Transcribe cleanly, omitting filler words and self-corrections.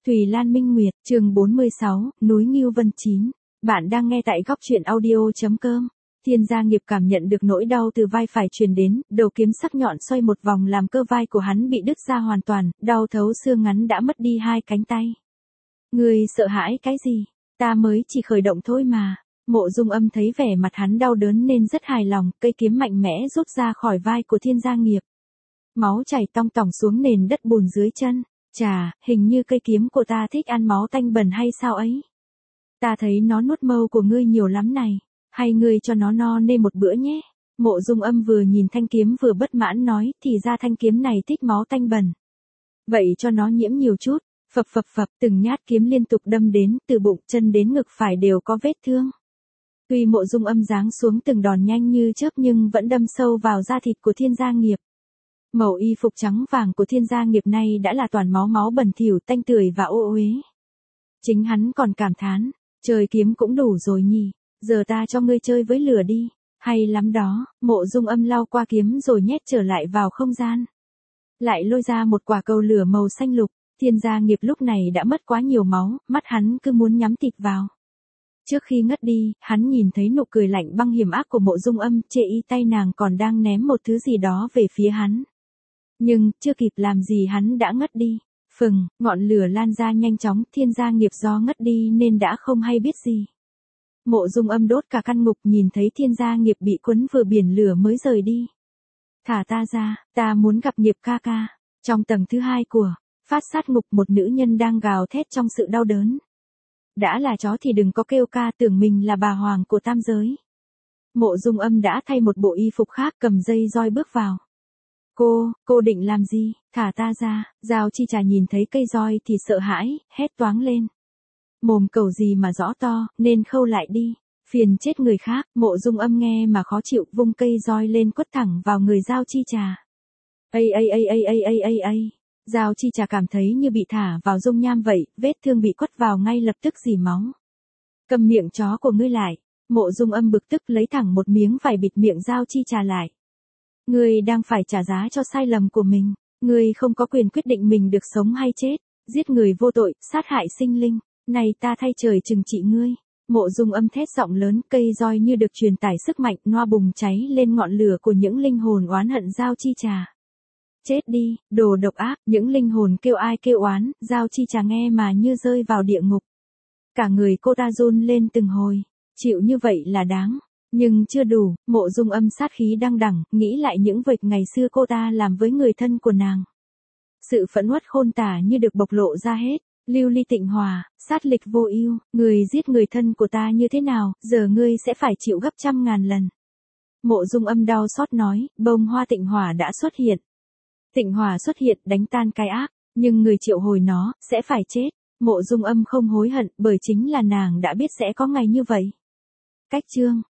Thùy Lan Minh Nguyệt, chương 46, núi Ngưu Vân 9. Bạn đang nghe tại góc truyện audio.com. Thiên Gia Nghiệp cảm nhận được nỗi đau từ vai phải truyền đến, đầu kiếm sắc nhọn xoay một vòng làm cơ vai của hắn bị đứt ra hoàn toàn, đau thấu xương, ngắn đã mất đi hai cánh tay. Ngươi sợ hãi cái gì? Ta mới chỉ khởi động thôi mà. Mộ Dung Âm thấy vẻ mặt hắn đau đớn nên rất hài lòng, cây kiếm mạnh mẽ rút ra khỏi vai của Thiên Gia Nghiệp. Máu chảy tong tỏng xuống nền đất bùn dưới chân. Chà, hình như cây kiếm của ta thích ăn máu tanh bẩn hay sao ấy? Ta thấy nó nuốt mâu của ngươi nhiều lắm này, hay ngươi cho nó no nê một bữa nhé? Mộ Dung Âm vừa nhìn thanh kiếm vừa bất mãn nói, thì ra thanh kiếm này thích máu tanh bẩn. Vậy cho nó nhiễm nhiều chút, phập phập phập, từng nhát kiếm liên tục đâm đến, từ bụng chân đến ngực phải đều có vết thương. Tuy Mộ Dung Âm giáng xuống từng đòn nhanh như chớp nhưng vẫn đâm sâu vào da thịt của Thiên Gia Nghiệp. Màu y phục trắng vàng của Thiên Gia Nghiệp này đã là toàn máu bẩn thỉu, tanh tưởi và ô uế. Chính hắn còn cảm thán, trời kiếm cũng đủ rồi nhỉ, giờ ta cho ngươi chơi với lửa đi. Hay lắm đó. Mộ Dung Âm lau qua kiếm rồi nhét trở lại vào không gian. Lại lôi ra một quả cầu lửa màu xanh lục. Thiên Gia Nghiệp lúc này đã mất quá nhiều máu, mắt hắn cứ muốn nhắm thịt vào. Trước khi ngất đi, hắn nhìn thấy nụ cười lạnh băng hiểm ác của Mộ Dung Âm, chê y tay nàng còn đang ném một thứ gì đó về phía hắn. Nhưng, chưa kịp làm gì hắn đã ngất đi. Phừng, ngọn lửa lan ra nhanh chóng, Thiên Gia Nghiệp do ngất đi nên đã không hay biết gì. Mộ Dung Âm đốt cả căn ngục, nhìn thấy Thiên Gia Nghiệp bị cuốn vừa biển lửa mới rời đi. Thả ta ra, ta muốn gặp Nghiệp ca ca. Trong tầng thứ 2 của Phát Sát Ngục, một nữ nhân đang gào thét trong sự đau đớn. Đã là chó thì đừng có kêu ca, tưởng mình là bà hoàng của tam giới. Mộ Dung Âm đã thay một bộ y phục khác, cầm dây roi bước vào. Cô định làm gì? Thả ta ra. Giao Chi Trà nhìn thấy cây roi thì sợ hãi, hét toáng lên. Mồm cầu gì mà rõ to, nên khâu lại đi. Phiền chết người khác. Mộ Dung Âm nghe mà khó chịu, vung cây roi lên quất thẳng vào người Giao Chi Trà. Giao Chi Trà cảm thấy như bị thả vào dung nham vậy, vết thương bị quất vào ngay lập tức rỉ máu. Cầm miệng chó của ngươi lại. Mộ Dung Âm bực tức lấy thẳng một miếng vải bịt miệng Giao Chi Trà lại. Ngươi đang phải trả giá cho sai lầm của mình. Ngươi không có quyền quyết định mình được sống hay chết. Giết người vô tội, sát hại sinh linh. Này ta thay trời trừng trị ngươi. Mộ Dung Âm thét giọng lớn, cây roi như được truyền tải sức mạnh, noa bùng cháy lên ngọn lửa của những linh hồn oán hận Giao Chi Trà. Chết đi, đồ độc ác, những linh hồn kêu ai kêu oán, Giao Chi Trà nghe mà như rơi vào địa ngục. Cả người cô ta run lên từng hồi, chịu như vậy là đáng. Nhưng chưa đủ, Mộ Dung Âm sát khí đăng đẳng, nghĩ lại những việc ngày xưa cô ta làm với người thân của nàng. Sự phẫn uất khôn tả như được bộc lộ ra hết. Lưu ly tịnh hòa, sát lịch vô ưu, người giết người thân của ta như thế nào, giờ ngươi sẽ phải chịu gấp 100.000 lần. Mộ Dung Âm đau xót nói, bông hoa tịnh hỏa đã xuất hiện. Tịnh hỏa xuất hiện đánh tan cái ác, nhưng người triệu hồi nó, sẽ phải chết. Mộ Dung Âm không hối hận, bởi chính là nàng đã biết sẽ có ngày như vậy. Cách chương